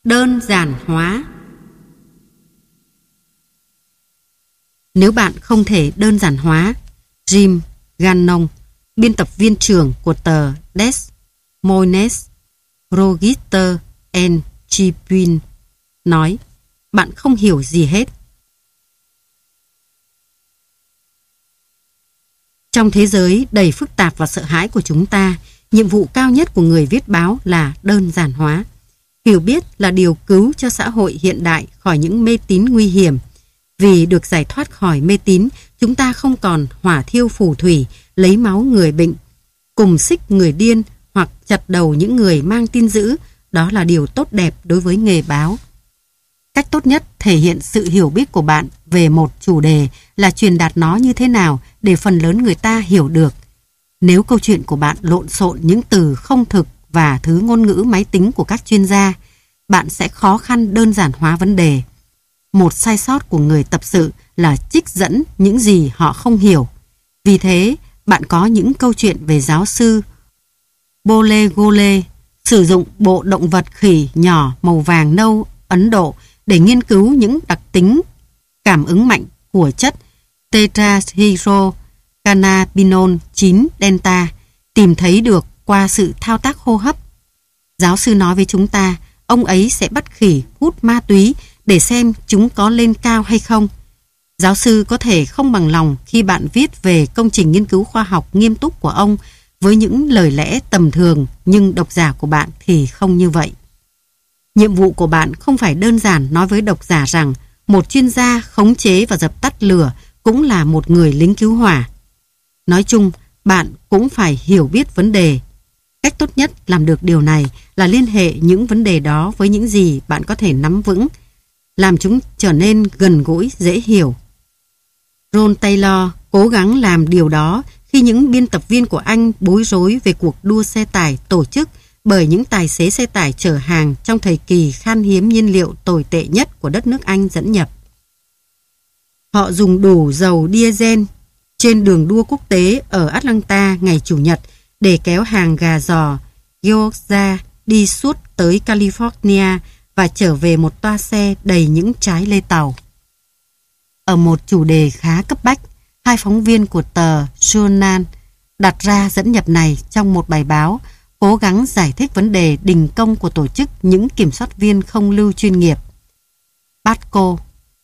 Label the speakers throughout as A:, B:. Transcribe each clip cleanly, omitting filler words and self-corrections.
A: Đơn giản hóa. Nếu bạn không thể đơn giản hóa, Jim Gannon, biên tập viên trưởng của tờ Des Moines Register and Tribune, nói, bạn không hiểu gì hết. Trong thế giới đầy phức tạp và sợ hãi của chúng ta, nhiệm vụ cao nhất của người viết báo là đơn giản hóa. Hiểu biết là điều cứu cho xã hội hiện đại khỏi những mê tín nguy hiểm. Vì được giải thoát khỏi mê tín, chúng ta không còn hỏa thiêu phù thủy, lấy máu người bệnh, cùng xích người điên hoặc chặt đầu những người mang tin dữ. Đó là điều tốt đẹp đối với nghề báo. Cách tốt nhất thể hiện sự hiểu biết của bạn về một chủ đề là truyền đạt nó như thế nào để phần lớn người ta hiểu được. Nếu câu chuyện của bạn lộn xộn những từ không thực và thứ ngôn ngữ máy tính của các chuyên gia, bạn sẽ khó khăn đơn giản hóa vấn đề. Một sai sót của người tập sự là trích dẫn những gì họ không hiểu. Vì thế, bạn có những câu chuyện về giáo sư Bolegole sử dụng bộ động vật khỉ nhỏ màu vàng nâu Ấn Độ để nghiên cứu những đặc tính cảm ứng mạnh của chất tetrahydrocannabinol 9 delta tìm thấy được qua sự thao tác hô hấp. Giáo sư nói với chúng ta, ông ấy sẽ bắt khỉ hút ma túy để xem chúng có lên cao hay không. Giáo sư có thể không bằng lòng khi bạn viết về công trình nghiên cứu khoa học nghiêm túc của ông với những lời lẽ tầm thường, nhưng độc giả của bạn thì không như vậy. Nhiệm vụ của bạn không phải đơn giản nói với độc giả rằng một chuyên gia khống chế và dập tắt lửa cũng là một người lính cứu hỏa. Nói chung, bạn cũng phải hiểu biết vấn đề. Cách tốt nhất làm được điều này là liên hệ những vấn đề đó với những gì bạn có thể nắm vững, làm chúng trở nên gần gũi, dễ hiểu. Ron Taylor cố gắng làm điều đó khi những biên tập viên của anh bối rối về cuộc đua xe tải tổ chức bởi những tài xế xe tải chở hàng trong thời kỳ khan hiếm nhiên liệu tồi tệ nhất của đất nước Anh dẫn nhập. Họ dùng đủ dầu diesel trên đường đua quốc tế ở Atlanta ngày Chủ nhật để kéo hàng gà giò Georgia đi suốt tới California và trở về một toa xe đầy những trái lê tàu. Ở một chủ đề khá cấp bách, hai phóng viên của tờ Journal đặt ra dẫn nhập này trong một bài báo, cố gắng giải thích vấn đề đình công của tổ chức những kiểm soát viên không lưu chuyên nghiệp. PATCO.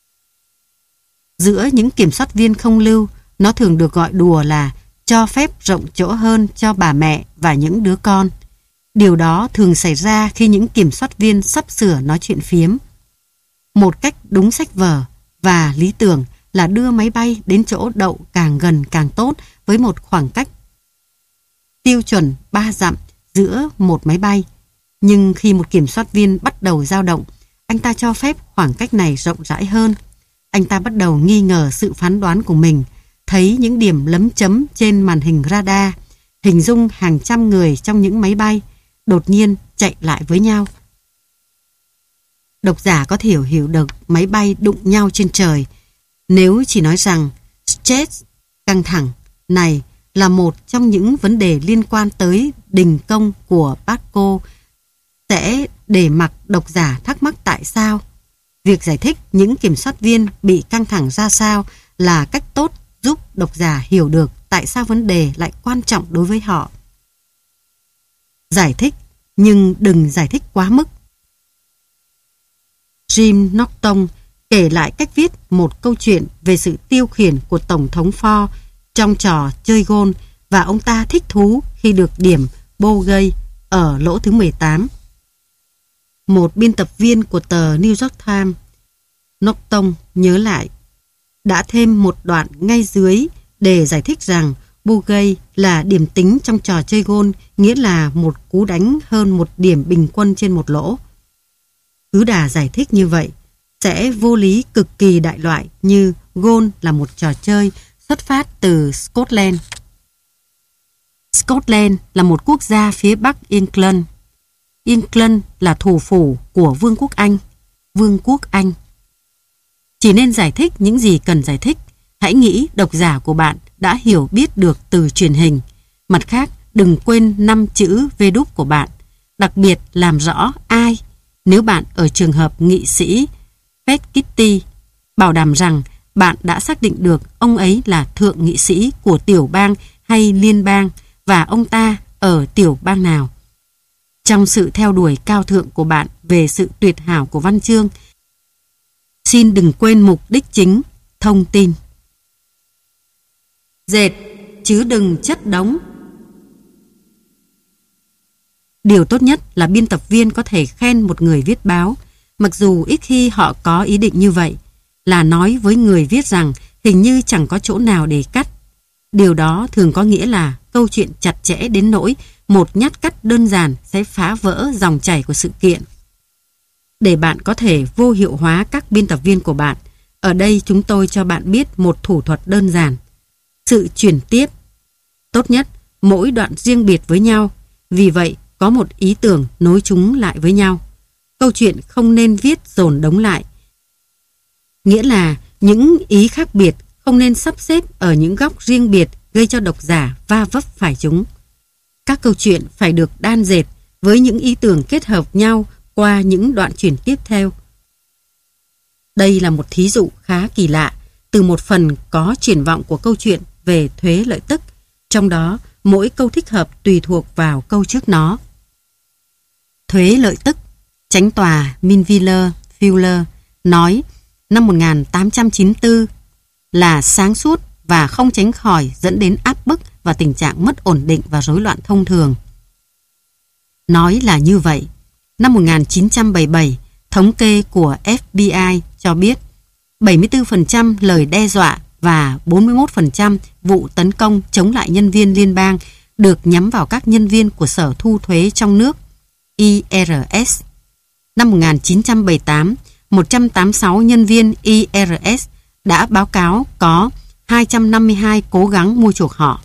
A: Giữa những kiểm soát viên không lưu, nó thường được gọi đùa là cho phép rộng chỗ hơn cho bà mẹ và những đứa con. Điều đó thường xảy ra khi những kiểm soát viên sắp sửa nói chuyện phiếm. Một cách đúng sách vở và lý tưởng là đưa máy bay đến chỗ đậu càng gần càng tốt với một khoảng cách tiêu chuẩn 3 dặm giữa một máy bay. Nhưng khi một kiểm soát viên bắt đầu dao động, anh ta cho phép khoảng cách này rộng rãi hơn. Anh ta bắt đầu nghi ngờ sự phán đoán của mình, thấy những điểm lấm chấm trên màn hình radar, hình dung hàng trăm người trong những máy bay đột nhiên chạy lại với nhau. Độc giả có thể hiểu được máy bay đụng nhau trên trời. Nếu chỉ nói rằng stress, căng thẳng này là một trong những vấn đề liên quan tới đình công của PATCO, sẽ để mặc độc giả thắc mắc tại sao. Việc giải thích những kiểm soát viên bị căng thẳng ra sao là cách tốt giúp độc giả hiểu được tại sao vấn đề lại quan trọng đối với họ. Giải thích, nhưng đừng giải thích quá mức. Jim Norton kể lại cách viết một câu chuyện về sự tiêu khiển của Tổng thống Ford trong trò chơi golf và ông ta thích thú khi được điểm bogey ở lỗ thứ 18. Một biên tập viên của tờ New York Times, Norton nhớ lại, đã thêm một đoạn ngay dưới để giải thích rằng bogey là điểm tính trong trò chơi golf, nghĩa là một cú đánh hơn một điểm bình quân trên một lỗ. Cứ đà giải thích như vậy sẽ vô lý cực kỳ đại loại như golf là một trò chơi xuất phát từ Scotland. Scotland là một quốc gia phía bắc England. England là thủ phủ của Vương quốc Anh. Vương quốc Anh. Chỉ nên giải thích những gì cần giải thích. Hãy nghĩ độc giả của bạn đã hiểu biết được từ truyền hình. Mặt khác, đừng quên 5 chữ V đúc của bạn. Đặc biệt làm rõ ai. Nếu bạn ở trường hợp nghị sĩ Petkitti, bảo đảm rằng bạn đã xác định được ông ấy là thượng nghị sĩ của tiểu bang hay liên bang và ông ta ở tiểu bang nào. Trong sự theo đuổi cao thượng của bạn về sự tuyệt hảo của văn chương, xin đừng quên mục đích chính, thông tin. Dệt, chứ đừng chất đống. Điều tốt nhất là biên tập viên có thể khen một người viết báo, mặc dù ít khi họ có ý định như vậy, là nói với người viết rằng hình như chẳng có chỗ nào để cắt. Điều đó thường có nghĩa là câu chuyện chặt chẽ đến nỗi một nhát cắt đơn giản sẽ phá vỡ dòng chảy của sự kiện. Để bạn có thể vô hiệu hóa các biên tập viên của bạn, ở đây chúng tôi cho bạn biết một thủ thuật đơn giản. Sự chuyển tiếp. Tốt nhất, mỗi đoạn riêng biệt với nhau, vì vậy có một ý tưởng nối chúng lại với nhau. Câu chuyện không nên viết dồn đống lại. Nghĩa là những ý khác biệt không nên sắp xếp ở những góc riêng biệt gây cho độc giả va vấp phải chúng. Các câu chuyện phải được đan dệt với những ý tưởng kết hợp nhau qua những đoạn chuyển tiếp theo. Đây là một thí dụ khá kỳ lạ từ một phần có triển vọng của câu chuyện về thuế lợi tức, trong đó mỗi câu thích hợp tùy thuộc vào câu trước nó. Thuế lợi tức. Chánh tòa Minville Fuller nói năm 1894 là sáng suốt và không tránh khỏi dẫn đến áp bức và tình trạng mất ổn định và rối loạn thông thường. Nói là như vậy. Năm 1977, thống kê của FBI cho biết 74% lời đe dọa và 41% vụ tấn công chống lại nhân viên liên bang được nhắm vào các nhân viên của Sở Thu thuế trong nước, IRS. Năm 1978, 186 nhân viên IRS đã báo cáo có 252 cố gắng mua chuộc họ.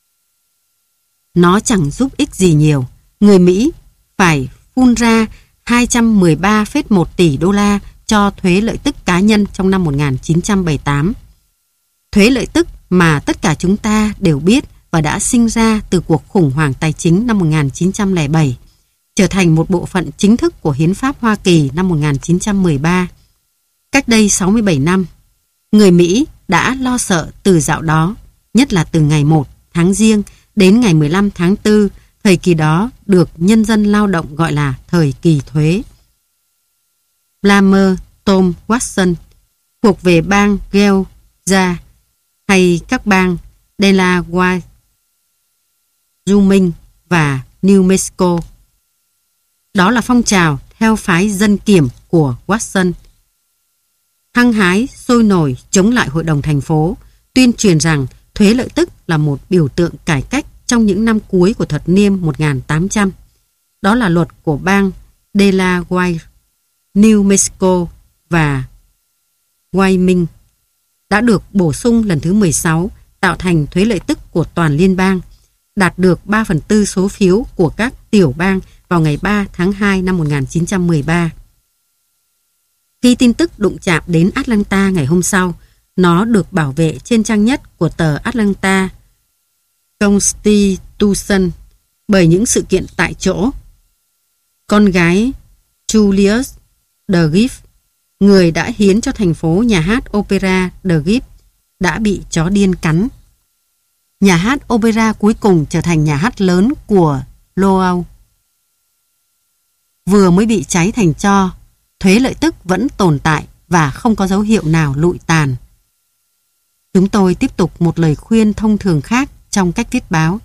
A: Nó chẳng giúp ích gì nhiều. Người Mỹ phải phun ra 213,1 tỷ đô la cho thuế lợi tức cá nhân trong năm 1978. Thuế lợi tức mà tất cả chúng ta đều biết và đã sinh ra từ cuộc khủng hoảng tài chính năm 1907, trở thành một bộ phận chính thức của Hiến pháp Hoa Kỳ năm 1913. Cách đây 67 năm, người Mỹ đã lo sợ từ dạo đó, nhất là từ ngày 1 tháng Giêng đến ngày 15 tháng 4, thời kỳ đó được nhân dân lao động gọi là thời kỳ thuế. Palmer Tom Watson thuộc về bang Georgia hay các bang Delaware, Wyoming và New Mexico. Đó là phong trào theo phái dân kiểm của Watson. Hăng hái sôi nổi chống lại hội đồng thành phố, tuyên truyền rằng thuế lợi tức là một biểu tượng cải cách trong những năm cuối của thập niên 1800. Đó là luật của bang Delaware, New Mexico và Wyoming đã được bổ sung lần thứ 16, tạo thành thuế lợi tức của toàn liên bang, đạt được 3/4 số phiếu của các tiểu bang vào ngày 3 tháng 2 năm 1913. Khi tin tức đụng chạm đến Atlanta ngày hôm sau, nó được bảo vệ trên trang nhất của tờ Atlanta Constitution bởi những sự kiện tại chỗ. Con gái Julius De Gift, người đã hiến cho thành phố nhà hát opera De Gift, đã bị chó điên cắn. Nhà hát opera cuối cùng trở thành nhà hát lớn của Lowell. Vừa mới bị cháy thành tro, thuế lợi tức vẫn tồn tại và không có dấu hiệu nào lụi tàn. Chúng tôi tiếp tục một lời khuyên thông thường khác trong cách viết báo.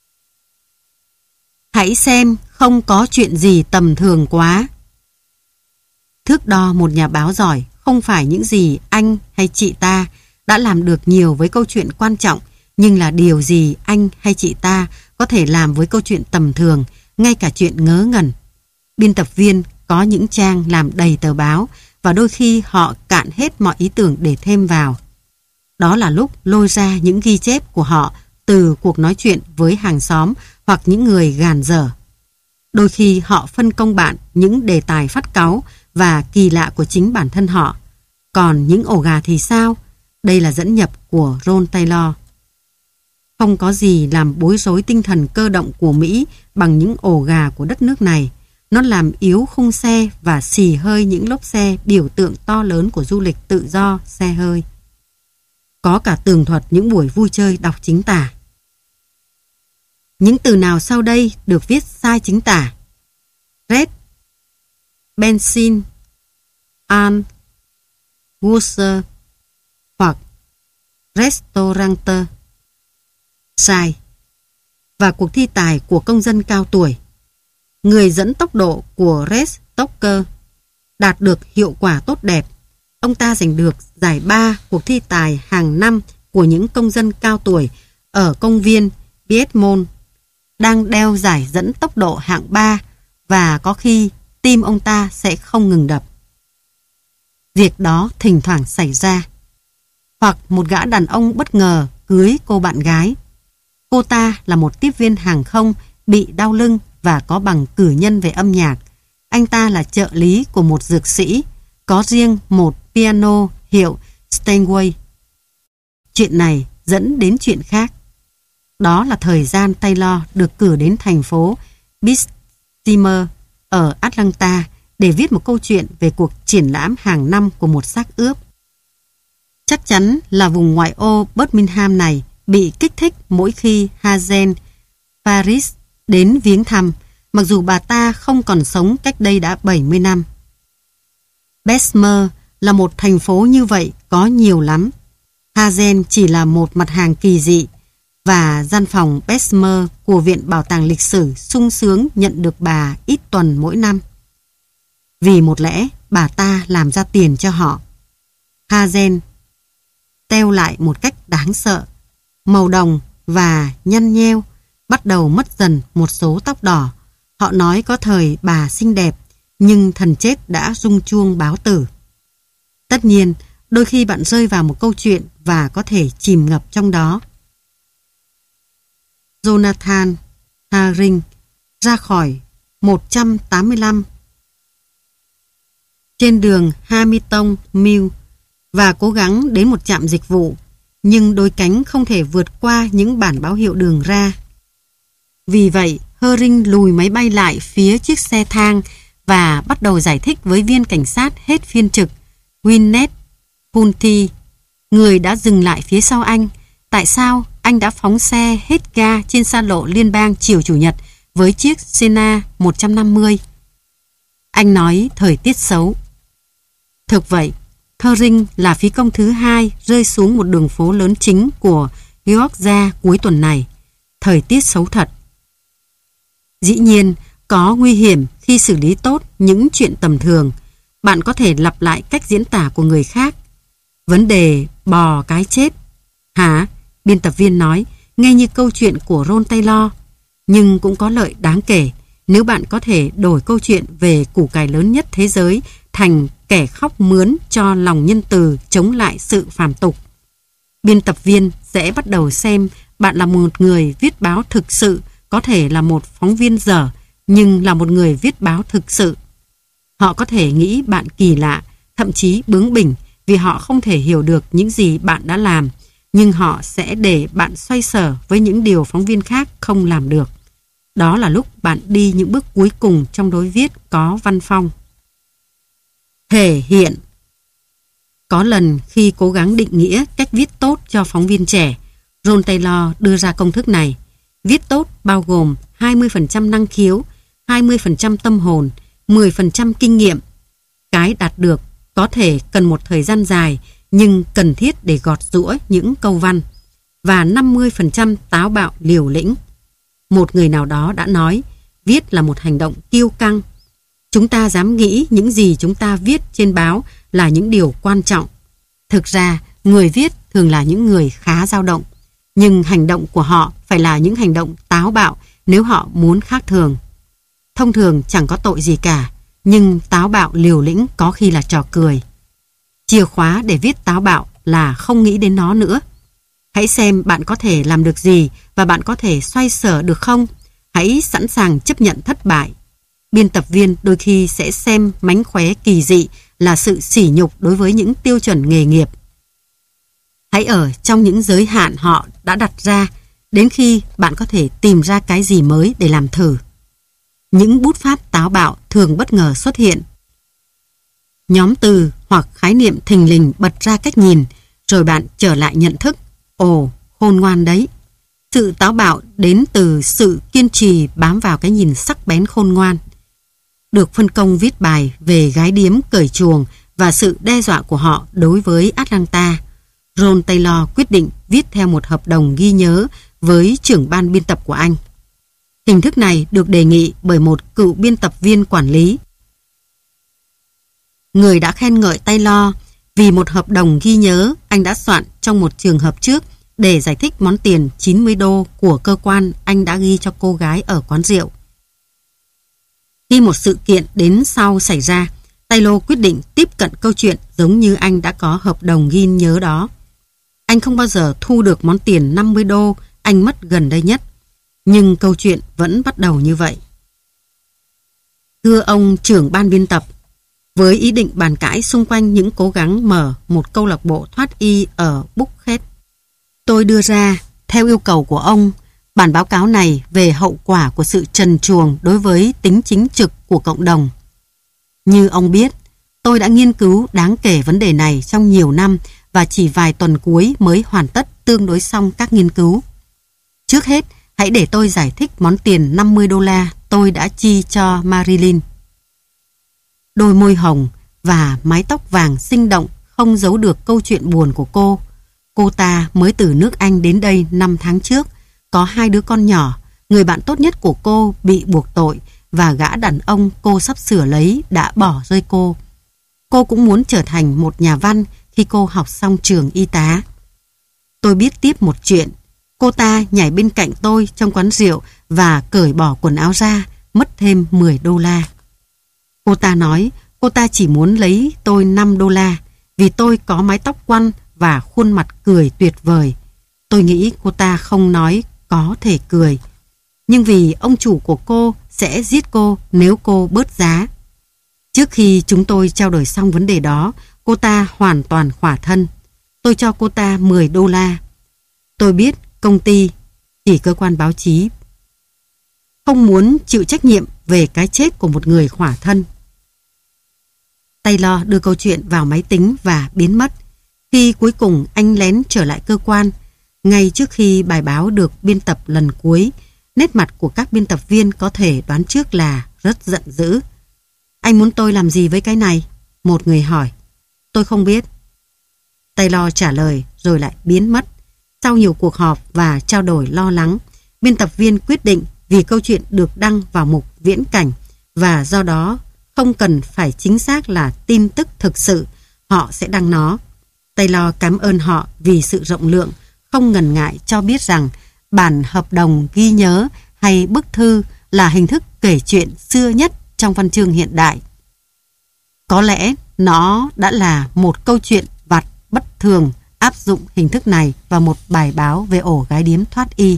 A: Hãy xem không có chuyện gì tầm thường quá. Thước đo một nhà báo giỏi không phải những gì anh hay chị ta đã làm được nhiều với câu chuyện quan trọng, nhưng là điều gì anh hay chị ta có thể làm với câu chuyện tầm thường, ngay cả chuyện ngớ ngẩn. Biên tập viên có những trang làm đầy tờ báo và đôi khi họ cạn hết mọi ý tưởng để thêm vào. Đó là lúc lôi ra những ghi chép của họ từ cuộc nói chuyện với hàng xóm hoặc những người gàn dở. Đôi khi họ phân công bạn những đề tài phát cáu và kỳ lạ của chính bản thân họ. Còn những ổ gà thì sao? Đây là dẫn nhập của Ron Taylor. Không có gì làm bối rối tinh thần cơ động của Mỹ bằng những ổ gà của đất nước này. Nó làm yếu khung xe và xì hơi những lốp xe, biểu tượng to lớn của du lịch tự do xe hơi. Có cả tường thuật những buổi vui chơi đọc chính tả. Những từ nào sau đây được viết sai chính tả? Red, benzin, an, Wurser hoặc restaurante. Sai. Và cuộc thi tài của công dân cao tuổi. Người dẫn tốc độ của Red Stoker đạt được hiệu quả tốt đẹp. Ông ta giành được giải 3 cuộc thi tài hàng năm của những công dân cao tuổi ở công viên Piedmont, đang đeo giải dẫn tốc độ hạng 3 và có khi tim ông ta sẽ không ngừng đập. Việc đó thỉnh thoảng xảy ra. Hoặc một gã đàn ông bất ngờ cưới cô bạn gái. Cô ta là một tiếp viên hàng không bị đau lưng và có bằng cử nhân về âm nhạc. Anh ta là trợ lý của một dược sĩ, có riêng một piano hiệu Steinway. Chuyện này dẫn đến chuyện khác. Đó là thời gian Taylor được cử đến thành phố Bessemer ở Atlanta để viết một câu chuyện về cuộc triển lãm hàng năm của một xác ướp. Chắc chắn là vùng ngoại ô Birmingham này bị kích thích mỗi khi Hazen Paris đến viếng thăm, mặc dù bà ta không còn sống cách đây đã 70 năm. Bessemer là một thành phố như vậy có nhiều lắm. Hazen chỉ là một mặt hàng kỳ dị, và gian phòng Bessemer của Viện Bảo tàng Lịch sử sung sướng nhận được bà ít tuần mỗi năm. Vì một lẽ bà ta làm ra tiền cho họ. Hazen teo lại một cách đáng sợ, màu đồng và nhăn nheo, bắt đầu mất dần một số tóc đỏ. Họ nói có thời bà xinh đẹp, nhưng thần chết đã rung chuông báo tử. Tất nhiên, đôi khi bạn rơi vào một câu chuyện và có thể chìm ngập trong đó. Jonathan Haring ra khỏi 185 trên đường Hamilton Mill và cố gắng đến một trạm dịch vụ, nhưng đôi cánh không thể vượt qua những bản báo hiệu đường ra. Vì vậy, Haring lùi máy bay lại phía chiếc xe thang và bắt đầu giải thích với viên cảnh sát hết phiên trực, Gwyneth Punty, người đã dừng lại phía sau anh, tại sao anh đã phóng xe hết ga trên xa lộ liên bang chiều Chủ nhật với chiếc Senna 150. Anh nói thời tiết xấu. Thực vậy, Haring là phí công thứ hai rơi xuống một đường phố lớn chính của Georgia cuối tuần này. Thời tiết xấu thật. Dĩ nhiên, có nguy hiểm khi xử lý tốt những chuyện tầm thường. Bạn có thể lặp lại cách diễn tả của người khác. Vấn đề bò cái chết. Hả? Biên tập viên nói, nghe như câu chuyện của Ron Taylor. Nhưng cũng có lợi đáng kể nếu bạn có thể đổi câu chuyện về củ cải lớn nhất thế giới thành kẻ khóc mướn cho lòng nhân từ chống lại sự phàm tục. Biên tập viên sẽ bắt đầu xem bạn là một người viết báo thực sự, có thể là một phóng viên dở, nhưng là một người viết báo thực sự. Họ có thể nghĩ bạn kỳ lạ, thậm chí bướng bỉnh vì họ không thể hiểu được những gì bạn đã làm, nhưng họ sẽ để bạn xoay sở với những điều phóng viên khác không làm được. Đó là lúc bạn đi những bước cuối cùng trong đối viết có văn phong. Thể hiện. Có lần khi cố gắng định nghĩa cách viết tốt cho phóng viên trẻ, Ron Taylor đưa ra công thức này. Viết tốt bao gồm 20% năng khiếu, 20% tâm hồn, 10% kinh nghiệm. Cái đạt được có thể cần một thời gian dài, nhưng cần thiết để gọt giũa những câu văn, và 50% táo bạo liều lĩnh. Một người nào đó đã nói, viết là một hành động kiêu căng. Chúng ta dám nghĩ những gì chúng ta viết trên báo là những điều quan trọng. Thực ra, người viết thường là những người khá dao động, nhưng hành động của họ phải là những hành động táo bạo nếu họ muốn khác thường. Thông thường chẳng có tội gì cả, nhưng táo bạo liều lĩnh có khi là trò cười. Chìa khóa để viết táo bạo là không nghĩ đến nó nữa. Hãy xem bạn có thể làm được gì và bạn có thể xoay sở được không. Hãy sẵn sàng chấp nhận thất bại. Biên tập viên đôi khi sẽ xem mánh khóe kỳ dị là sự sỉ nhục đối với những tiêu chuẩn nghề nghiệp. Hãy ở trong những giới hạn họ đã đặt ra đến khi bạn có thể tìm ra cái gì mới để làm thử. Những bút pháp táo bạo thường bất ngờ xuất hiện. Nhóm từ hoặc khái niệm thình lình bật ra cách nhìn, rồi bạn trở lại nhận thức. Ồ, khôn ngoan đấy. Sự táo bạo đến từ sự kiên trì bám vào cái nhìn sắc bén khôn ngoan. Được phân công viết bài về gái điếm cởi chuồng và sự đe dọa của họ đối với Atlanta, Ron Taylor quyết định viết theo một hợp đồng ghi nhớ với trưởng ban biên tập của anh. Hình thức này được đề nghị bởi một cựu biên tập viên quản lý. Người đã khen ngợi Taylor vì một hợp đồng ghi nhớ anh đã soạn trong một trường hợp trước để giải thích món tiền 90 đô của cơ quan anh đã ghi cho cô gái ở quán rượu. Khi một sự kiện đến sau xảy ra, Taylor quyết định tiếp cận câu chuyện giống như anh đã có hợp đồng ghi nhớ đó. Anh không bao giờ thu được món tiền 50 đô anh mất gần đây nhất, nhưng câu chuyện vẫn bắt đầu như vậy. Thưa ông trưởng ban biên tập, với ý định bàn cãi xung quanh những cố gắng mở một câu lạc bộ thoát y ở Buckhead, tôi đưa ra, theo yêu cầu của ông, bản báo cáo này về hậu quả của sự trần truồng đối với tính chính trực của cộng đồng. Như ông biết, tôi đã nghiên cứu đáng kể vấn đề này trong nhiều năm và chỉ vài tuần cuối mới hoàn tất tương đối xong các nghiên cứu. Trước hết, hãy để tôi giải thích món tiền 50 đô la tôi đã chi cho Marilyn. Đôi môi hồng và mái tóc vàng sinh động không giấu được câu chuyện buồn của cô. Cô ta mới từ nước Anh đến đây 5 tháng trước, có 2 đứa con nhỏ, người bạn tốt nhất của cô bị buộc tội và gã đàn ông cô sắp sửa lấy đã bỏ rơi cô. Cô cũng muốn trở thành một nhà văn khi cô học xong trường y tá. Tôi biết tiếp một chuyện. Cô ta nhảy bên cạnh tôi trong quán rượu và cởi bỏ quần áo ra, mất thêm 10 đô la. Cô ta nói cô ta chỉ muốn lấy tôi 5 đô la vì tôi có mái tóc quăn và khuôn mặt cười tuyệt vời. Tôi nghĩ cô ta không nói có thể cười, nhưng vì ông chủ của cô sẽ giết cô nếu cô bớt giá. Trước khi chúng tôi trao đổi xong vấn đề đó, cô ta hoàn toàn khỏa thân. Tôi cho cô ta 10 đô la. Tôi biết công ty, chỉ cơ quan báo chí, không muốn chịu trách nhiệm về cái chết của một người khỏa thân. Taylor đưa câu chuyện vào máy tính và biến mất. Khi cuối cùng anh lén trở lại cơ quan, ngay trước khi bài báo được biên tập lần cuối, nét mặt của các biên tập viên có thể đoán trước là rất giận dữ. Anh muốn tôi làm gì với cái này? Một người hỏi. Tôi không biết. Taylor trả lời rồi lại biến mất. Sau nhiều cuộc họp và trao đổi lo lắng, biên tập viên quyết định vì câu chuyện được đăng vào mục viễn cảnh và do đó không cần phải chính xác là tin tức thực sự, họ sẽ đăng nó. Taylor cảm ơn họ vì sự rộng lượng, không ngần ngại cho biết rằng bản hợp đồng ghi nhớ hay bức thư là hình thức kể chuyện xưa nhất trong văn chương hiện đại. Có lẽ nó đã là một câu chuyện vặt bất thường áp dụng hình thức này vào một bài báo về ổ gái điếm thoát y.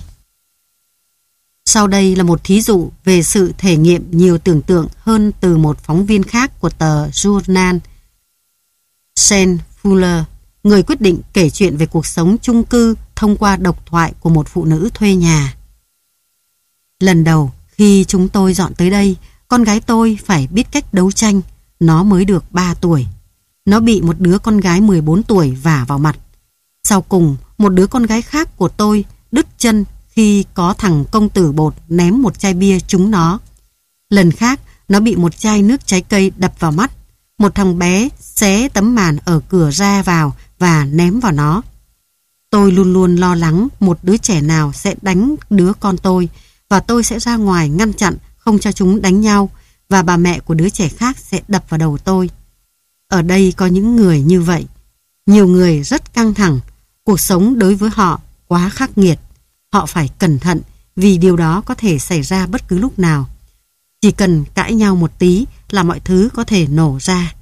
A: Sau đây là một thí dụ về sự thể nghiệm nhiều tưởng tượng hơn từ một phóng viên khác của tờ Journal. Shane Fuller, người quyết định kể chuyện về cuộc sống chung cư thông qua độc thoại của một phụ nữ thuê nhà. Lần đầu khi chúng tôi dọn tới đây, con gái tôi phải biết cách đấu tranh. Nó mới được 3 tuổi. Nó bị một đứa con gái 14 tuổi vả vào mặt. Sau cùng, một đứa con gái khác của tôi đứt chân khi có thằng công tử bột ném một chai bia trúng nó. Lần khác, nó bị một chai nước trái cây đập vào mắt. Một thằng bé xé tấm màn ở cửa ra vào và ném vào nó. Tôi luôn luôn lo lắng một đứa trẻ nào sẽ đánh đứa con tôi và tôi sẽ ra ngoài ngăn chặn không cho chúng đánh nhau và bà mẹ của đứa trẻ khác sẽ đập vào đầu tôi. Ở đây có những người như vậy. Nhiều người rất căng thẳng. Cuộc sống đối với họ quá khắc nghiệt. Họ phải cẩn thận vì điều đó có thể xảy ra bất cứ lúc nào. Chỉ cần cãi nhau một tí là mọi thứ có thể nổ ra.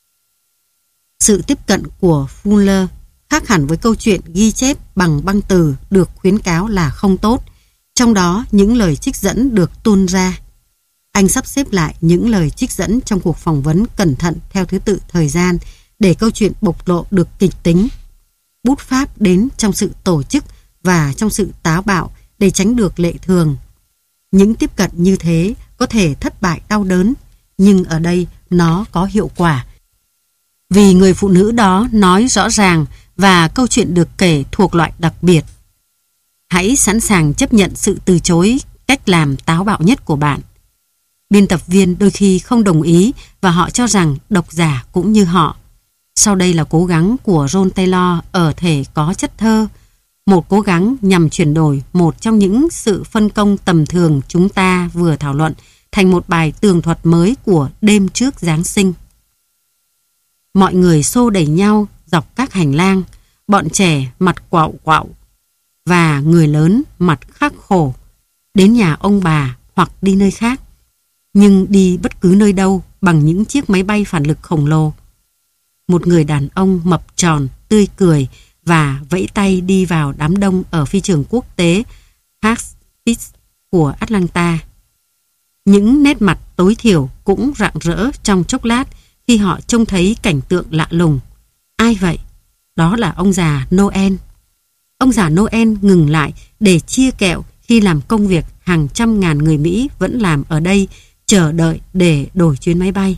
A: Sự tiếp cận của Fuller khác hẳn với câu chuyện ghi chép bằng băng từ được khuyến cáo là không tốt. Trong đó những lời trích dẫn được tuôn ra. Anh sắp xếp lại những lời trích dẫn trong cuộc phỏng vấn cẩn thận theo thứ tự thời gian để câu chuyện bộc lộ được kịch tính. Bút pháp đến trong sự tổ chức và trong sự táo bạo để tránh được lệ thường. Những tiếp cận như thế, có thể thất bại đau đớn, nhưng ở đây nó có hiệu quả. Vì người phụ nữ đó nói rõ ràng và câu chuyện được kể thuộc loại đặc biệt. Hãy sẵn sàng chấp nhận sự từ chối cách làm táo bạo nhất của bạn. Biên tập viên đôi khi không đồng ý và họ cho rằng độc giả cũng như họ. Sau đây là cố gắng của Ron Taylor ở thể có chất thơ, một cố gắng nhằm chuyển đổi một trong những sự phân công tầm thường chúng ta vừa thảo luận thành một bài tường thuật mới của đêm trước Giáng sinh. Mọi người xô đẩy nhau dọc các hành lang, bọn trẻ mặt quạo quạo và người lớn mặt khắc khổ, đến nhà ông bà hoặc đi nơi khác, nhưng đi bất cứ nơi đâu bằng những chiếc máy bay phản lực khổng lồ. Một người đàn ông mập tròn, tươi cười và vẫy tay đi vào đám đông ở phi trường quốc tế Hartsfield của Atlanta. Những nét mặt tối thiểu cũng rạng rỡ trong chốc lát khi họ trông thấy cảnh tượng lạ lùng. Ai vậy? Đó là ông già Noel. Ông già Noel ngừng lại để chia kẹo khi làm công việc hàng trăm ngàn người Mỹ vẫn làm ở đây, chờ đợi để đổi chuyến máy bay.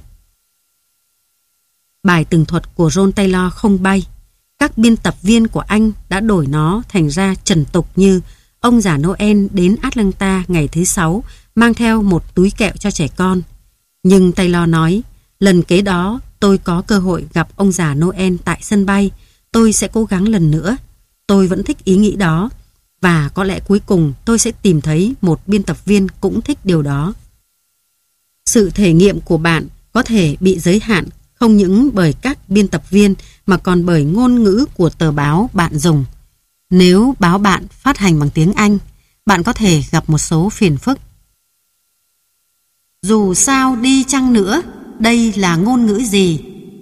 A: Bài tường thuật của Ron Taylor không bay. Các biên tập viên của anh đã đổi nó thành ra trần tục như ông già Noel đến Atlanta ngày thứ Sáu mang theo một túi kẹo cho trẻ con. Nhưng Taylor nói, lần kế đó tôi có cơ hội gặp ông già Noel tại sân bay, tôi sẽ cố gắng lần nữa. Tôi vẫn thích ý nghĩ đó và có lẽ cuối cùng tôi sẽ tìm thấy một biên tập viên cũng thích điều đó. Sự thể nghiệm của bạn có thể bị giới hạn không những bởi các biên tập viên mà còn bởi ngôn ngữ của tờ báo bạn dùng. Nếu báo bạn phát hành bằng tiếng Anh, bạn có thể gặp một số phiền phức. Dù sao đi chăng nữa, đây là ngôn ngữ gì?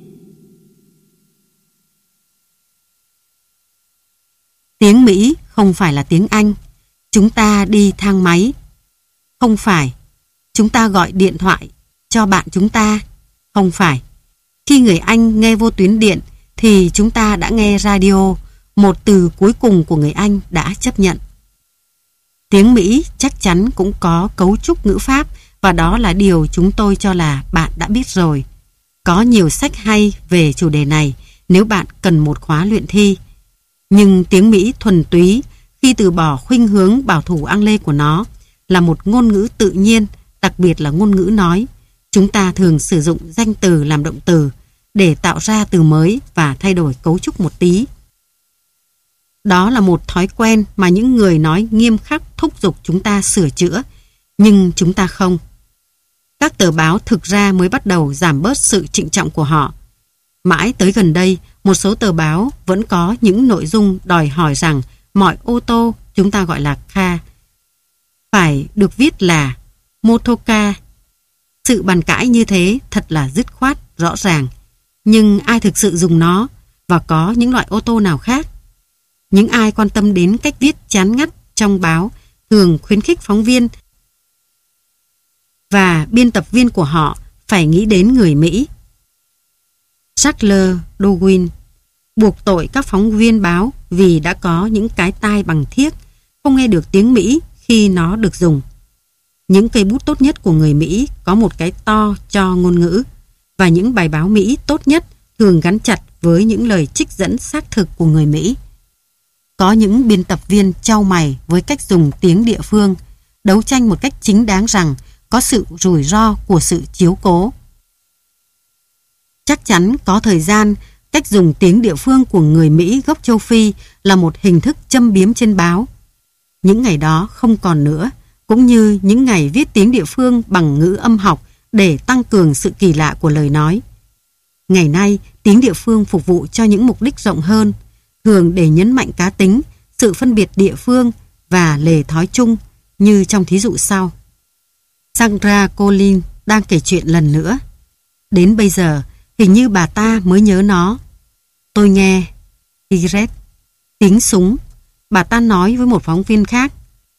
A: Tiếng Mỹ không phải là tiếng Anh. Chúng ta đi thang máy. Không phải. Chúng ta gọi điện thoại cho bạn chúng ta. Không phải. Khi người Anh nghe vô tuyến điện thì chúng ta đã nghe radio, một từ cuối cùng của người Anh đã chấp nhận. Tiếng Mỹ chắc chắn cũng có cấu trúc ngữ pháp và đó là điều chúng tôi cho là bạn đã biết rồi. Có nhiều sách hay về chủ đề này nếu bạn cần một khóa luyện thi. Nhưng tiếng Mỹ thuần túy khi từ bỏ khuynh hướng bảo thủ Anglê của nó là một ngôn ngữ tự nhiên, đặc biệt là ngôn ngữ nói. Chúng ta thường sử dụng danh từ làm động từ để tạo ra từ mới và thay đổi cấu trúc một tí. Đó là một thói quen mà những người nói nghiêm khắc thúc giục chúng ta sửa chữa, nhưng chúng ta không. Các tờ báo thực ra mới bắt đầu giảm bớt sự trịnh trọng của họ. Mãi tới gần đây, một số tờ báo vẫn có những nội dung đòi hỏi rằng mọi ô tô, chúng ta gọi là car, phải được viết là motorcar. Sự bàn cãi như thế thật là dứt khoát, rõ ràng. Nhưng ai thực sự dùng nó và có những loại ô tô nào khác? Những ai quan tâm đến cách viết chán ngắt trong báo thường khuyến khích phóng viên và biên tập viên của họ phải nghĩ đến người Mỹ. Charles Darwin buộc tội các phóng viên báo vì đã có những cái tai bằng thiếc, không nghe được tiếng Mỹ khi nó được dùng. Những cây bút tốt nhất của người Mỹ có một cái to cho ngôn ngữ, và những bài báo Mỹ tốt nhất thường gắn chặt với những lời trích dẫn xác thực của người Mỹ. Có những biên tập viên chau mày với cách dùng tiếng địa phương, đấu tranh một cách chính đáng rằng có sự rủi ro của sự chiếu cố. Chắc chắn có thời gian, cách dùng tiếng địa phương của người Mỹ gốc châu Phi là một hình thức châm biếm trên báo. Những ngày đó không còn nữa, cũng như những ngày viết tiếng địa phương bằng ngữ âm học để tăng cường sự kỳ lạ của lời nói. Ngày nay, tiếng địa phương phục vụ cho những mục đích rộng hơn, thường để nhấn mạnh cá tính, sự phân biệt địa phương và lề thói chung, như trong thí dụ sau. Sandra Collins đang kể chuyện lần nữa. Đến bây giờ, hình như bà ta mới nhớ nó. Tôi nghe Tigret, tiếng súng. Bà ta nói với một phóng viên khác.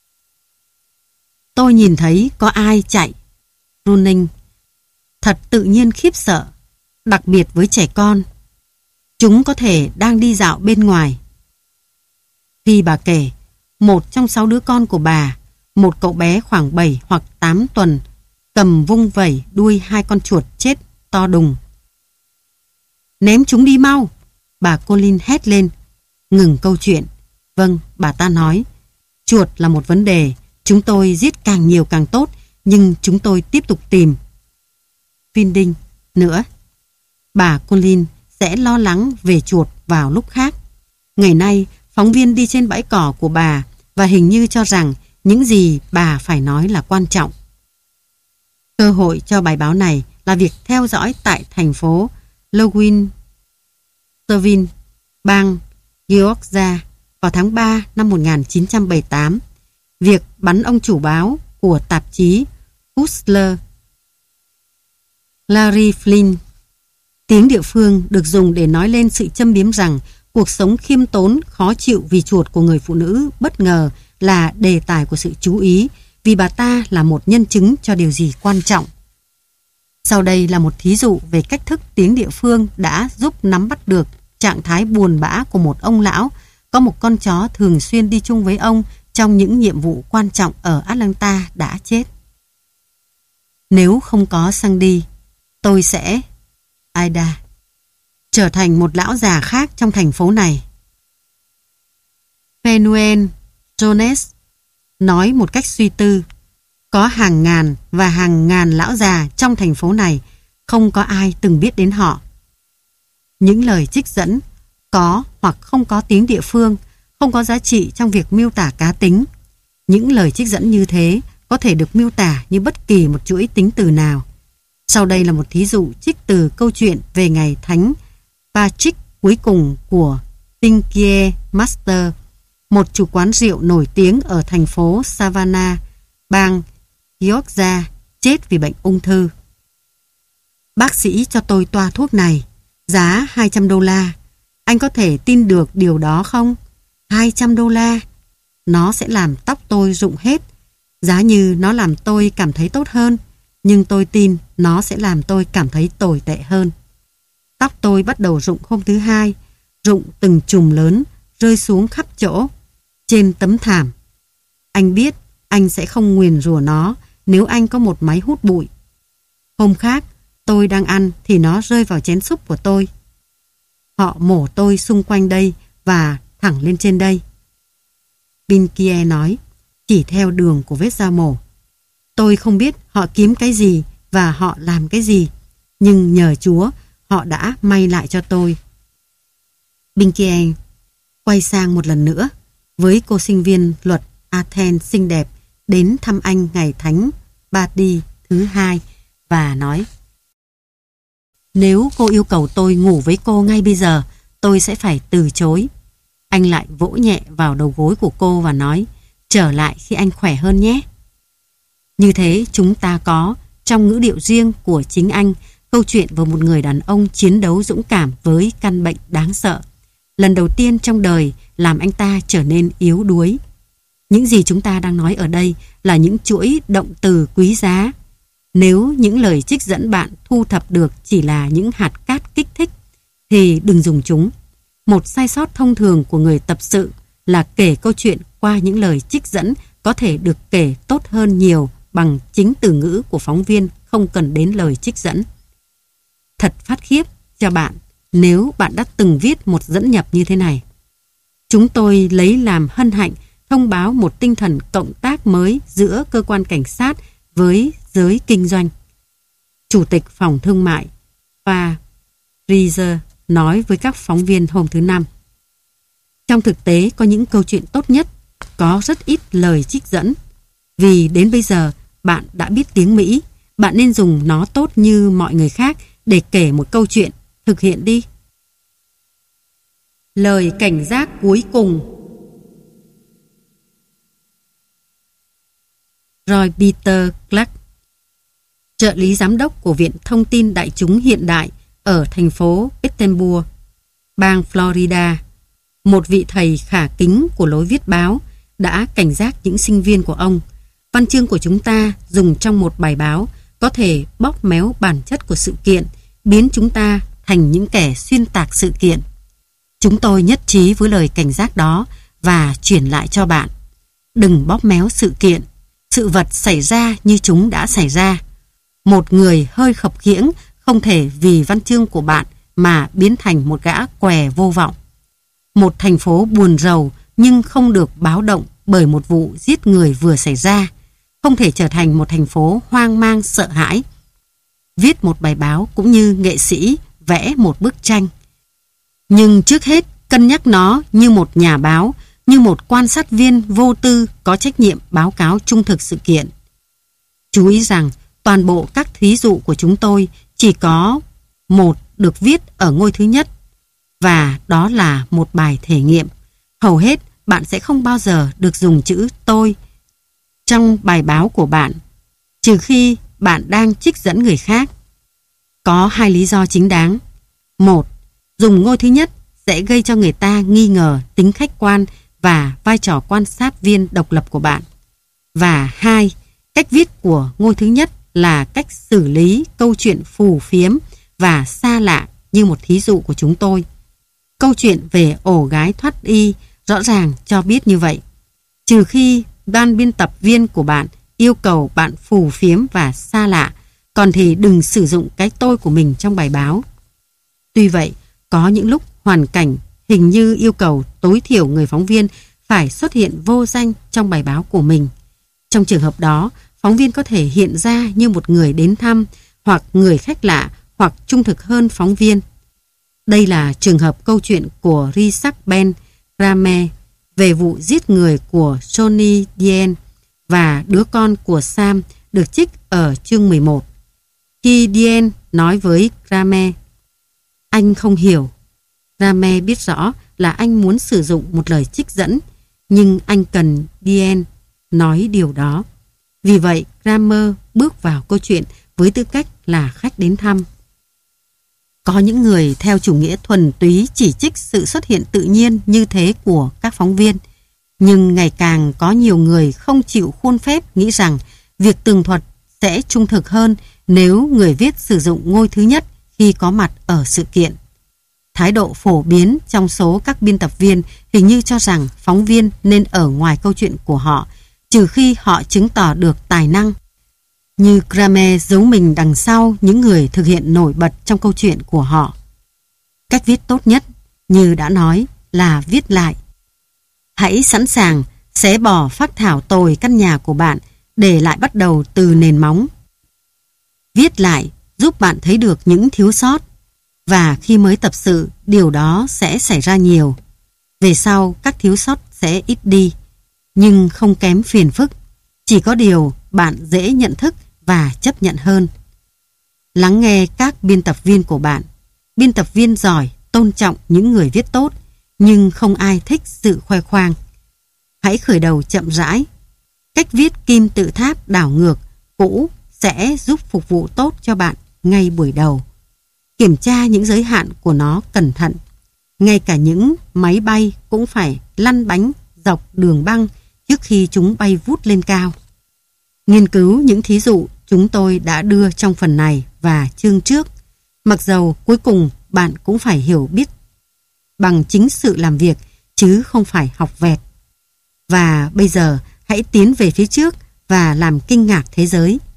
A: Tôi nhìn thấy có ai chạy. Running. Thật tự nhiên khiếp sợ, đặc biệt với trẻ con. Chúng có thể đang đi dạo bên ngoài. Khi bà kể, một trong 6 đứa con của bà, một cậu bé khoảng 7 hoặc 8 tuần, cầm vung vẩy đuôi hai con chuột chết to đùng. Ném chúng đi mau, bà Colin hét lên. Ngừng câu chuyện. Vâng, bà ta nói. Chuột là một vấn đề, chúng tôi giết càng nhiều càng tốt, nhưng chúng tôi tiếp tục tìm. Fielding nữa. Bà Colin sẽ lo lắng về chuột vào lúc khác. Ngày nay, phóng viên đi trên bãi cỏ của bà và hình như cho rằng những gì bà phải nói là quan trọng. Cơ hội cho bài báo này là việc theo dõi tại thành phố Lowin, Servin, bang Georgia vào tháng 3 năm 1978. Việc bắn ông chủ báo của tạp chí Hustler, Larry Flynn. Tiếng địa phương được dùng để nói lên sự châm biếm rằng cuộc sống khiêm tốn, khó chịu vì chuột của người phụ nữ bất ngờ là đề tài của sự chú ý, vì bà ta là một nhân chứng cho điều gì quan trọng. Sau đây là một thí dụ về cách thức tiếng địa phương đã giúp nắm bắt được trạng thái buồn bã của một ông lão có một con chó thường xuyên đi chung với ông trong những nhiệm vụ quan trọng ở Atlanta đã chết. Nếu không có Sandy, tôi sẽ... Ida trở thành một lão già khác trong thành phố này. Penuel Jones nói một cách suy tư. Có hàng ngàn và hàng ngàn lão già trong thành phố này, không có ai từng biết đến họ. Những lời trích dẫn có hoặc không có tiếng địa phương không có giá trị trong việc miêu tả cá tính. Những lời trích dẫn như thế có thể được miêu tả như bất kỳ một chuỗi tính từ nào. Sau đây là một thí dụ trích từ câu chuyện về ngày Thánh Patrick cuối cùng của Pinkie Master, một chủ quán rượu nổi tiếng ở thành phố Savannah, bang Georgia, chết vì bệnh ung thư. Bác sĩ cho tôi toa thuốc này, giá $200. Anh có thể tin được điều đó không? $200. Nó sẽ làm tóc tôi rụng hết. Giá như nó làm tôi cảm thấy tốt hơn, nhưng tôi tin nó sẽ làm tôi cảm thấy tồi tệ hơn. Tóc tôi bắt đầu rụng hôm thứ Hai, rụng từng chùm lớn, rơi xuống khắp chỗ, trên tấm thảm. Anh biết anh sẽ không nguyền rủa nó nếu anh có một máy hút bụi. Hôm khác, tôi đang ăn thì nó rơi vào chén súp của tôi. Họ mổ tôi xung quanh đây và thẳng lên trên đây. Pinkie nói, chỉ theo đường của vết dao mổ. Tôi không biết họ kiếm cái gì và họ làm cái gì, nhưng nhờ Chúa, họ đã may lại cho tôi. Pinkie quay sang một lần nữa với cô sinh viên luật Athens xinh đẹp đến thăm anh ngày Thánh Badi thứ Hai và nói: Nếu cô yêu cầu tôi ngủ với cô ngay bây giờ, tôi sẽ phải từ chối. Anh lại vỗ nhẹ vào đầu gối của cô và nói: Trở lại khi anh khỏe hơn nhé. Như thế chúng ta có, trong ngữ điệu riêng của chính anh, câu chuyện về một người đàn ông chiến đấu dũng cảm với căn bệnh đáng sợ. Lần đầu tiên trong đời làm anh ta trở nên yếu đuối. Những gì chúng ta đang nói ở đây là những chuỗi động từ quý giá. Nếu những lời trích dẫn bạn thu thập được chỉ là những hạt cát kích thích, thì đừng dùng chúng. Một sai sót thông thường của người tập sự là kể câu chuyện qua những lời trích dẫn có thể được kể tốt hơn nhiều bằng chính từ ngữ của phóng viên, không cần đến lời trích dẫn. Thật phát khiếp cho bạn nếu bạn đã từng viết một dẫn nhập như thế này. Chúng tôi lấy làm hân hạnh thông báo một tinh thần cộng tác mới giữa cơ quan cảnh sát với giới kinh doanh. Chủ tịch phòng thương mại Fraser nói với các phóng viên hôm thứ Năm. Trong thực tế có những câu chuyện tốt nhất, có rất ít lời trích dẫn. Vì đến bây giờ bạn đã biết tiếng Mỹ, bạn nên dùng nó tốt như mọi người khác để kể một câu chuyện. Thực hiện đi. Lời cảnh giác cuối cùng. Roy Peter Clark, trợ lý giám đốc của Viện Thông tin Đại chúng Hiện đại ở thành phố Pittsburgh, bang Florida, một vị thầy khả kính của lối viết báo, đã cảnh giác những sinh viên của ông. Văn chương của chúng ta dùng trong một bài báo có thể bóp méo bản chất của sự kiện, biến chúng ta thành những kẻ xuyên tạc sự kiện. Chúng tôi nhất trí với lời cảnh giác đó và chuyển lại cho bạn. Đừng bóp méo sự kiện. Sự vật xảy ra như chúng đã xảy ra. Một người hơi khập khiễng không thể vì văn chương của bạn mà biến thành một gã què vô vọng. Một thành phố buồn rầu nhưng không được báo động bởi một vụ giết người vừa xảy ra, không thể trở thành một thành phố hoang mang sợ hãi. Viết một bài báo cũng như nghệ sĩ vẽ một bức tranh. Nhưng trước hết cân nhắc nó như một nhà báo, như một quan sát viên vô tư có trách nhiệm báo cáo trung thực sự kiện. Chú ý rằng toàn bộ các thí dụ của chúng tôi chỉ có một được viết ở ngôi thứ nhất, và đó là một bài thể nghiệm. Hầu hết bạn sẽ không bao giờ được dùng chữ tôi trong bài báo của bạn, trừ khi bạn đang trích dẫn người khác. Có hai lý do chính đáng. Một, dùng ngôi thứ nhất sẽ gây cho người ta nghi ngờ tính khách quan và vai trò quan sát viên độc lập của bạn. Và hai, cách viết của ngôi thứ nhất là cách xử lý câu chuyện phù phiếm và xa lạ như một thí dụ của chúng tôi. Câu chuyện về ổ gái thoát y rõ ràng cho biết như vậy. Trừ khi ban biên tập viên của bạn yêu cầu bạn phù phiếm và xa lạ, còn thì đừng sử dụng cái tôi của mình trong bài báo. Tuy vậy, có những lúc hoàn cảnh hình như yêu cầu tối thiểu người phóng viên phải xuất hiện vô danh trong bài báo của mình. Trong trường hợp đó, phóng viên có thể hiện ra như một người đến thăm, hoặc người khách lạ, hoặc trung thực hơn phóng viên. Đây là trường hợp câu chuyện của Richard Ben Kramer về vụ giết người của Johnny Dean và đứa con của Sam được trích ở chương 11. Khi Dean nói với Kramer, anh không hiểu. Kramer biết rõ là anh muốn sử dụng một lời trích dẫn, nhưng anh cần Dean nói điều đó. Vì vậy, Kramer bước vào câu chuyện với tư cách là khách đến thăm. Có những người theo chủ nghĩa thuần túy chỉ trích sự xuất hiện tự nhiên như thế của các phóng viên, nhưng ngày càng có nhiều người không chịu khuôn phép nghĩ rằng việc tường thuật sẽ trung thực hơn nếu người viết sử dụng ngôi thứ nhất khi có mặt ở sự kiện. Thái độ phổ biến trong số các biên tập viên hình như cho rằng phóng viên nên ở ngoài câu chuyện của họ, trừ khi họ chứng tỏ được tài năng. Như Kramer giấu mình đằng sau những người thực hiện nổi bật trong câu chuyện của họ. Cách viết tốt nhất, như đã nói, là viết lại. Hãy sẵn sàng xé bỏ phác thảo tồi căn nhà của bạn để lại bắt đầu từ nền móng. Viết lại giúp bạn thấy được những thiếu sót, và khi mới tập sự, điều đó sẽ xảy ra nhiều. Về sau, các thiếu sót sẽ ít đi, nhưng không kém phiền phức. Chỉ có điều bạn dễ nhận thức và chấp nhận hơn. Lắng nghe các biên tập viên của bạn. Biên tập viên giỏi tôn trọng những người viết tốt, nhưng không ai thích sự khoe khoang. Hãy khởi đầu chậm rãi. Cách viết kim tự tháp đảo ngược cũ sẽ giúp phục vụ tốt cho bạn ngay buổi đầu. Kiểm tra những giới hạn của nó cẩn thận. Ngay cả những máy bay cũng phải lăn bánh dọc đường băng trước khi chúng bay vút lên cao. Nghiên cứu những thí dụ chúng tôi đã đưa trong phần này và chương trước, mặc dầu cuối cùng bạn cũng phải hiểu biết bằng chính sự làm việc chứ không phải học vẹt. Và bây giờ hãy tiến về phía trước và làm kinh ngạc thế giới.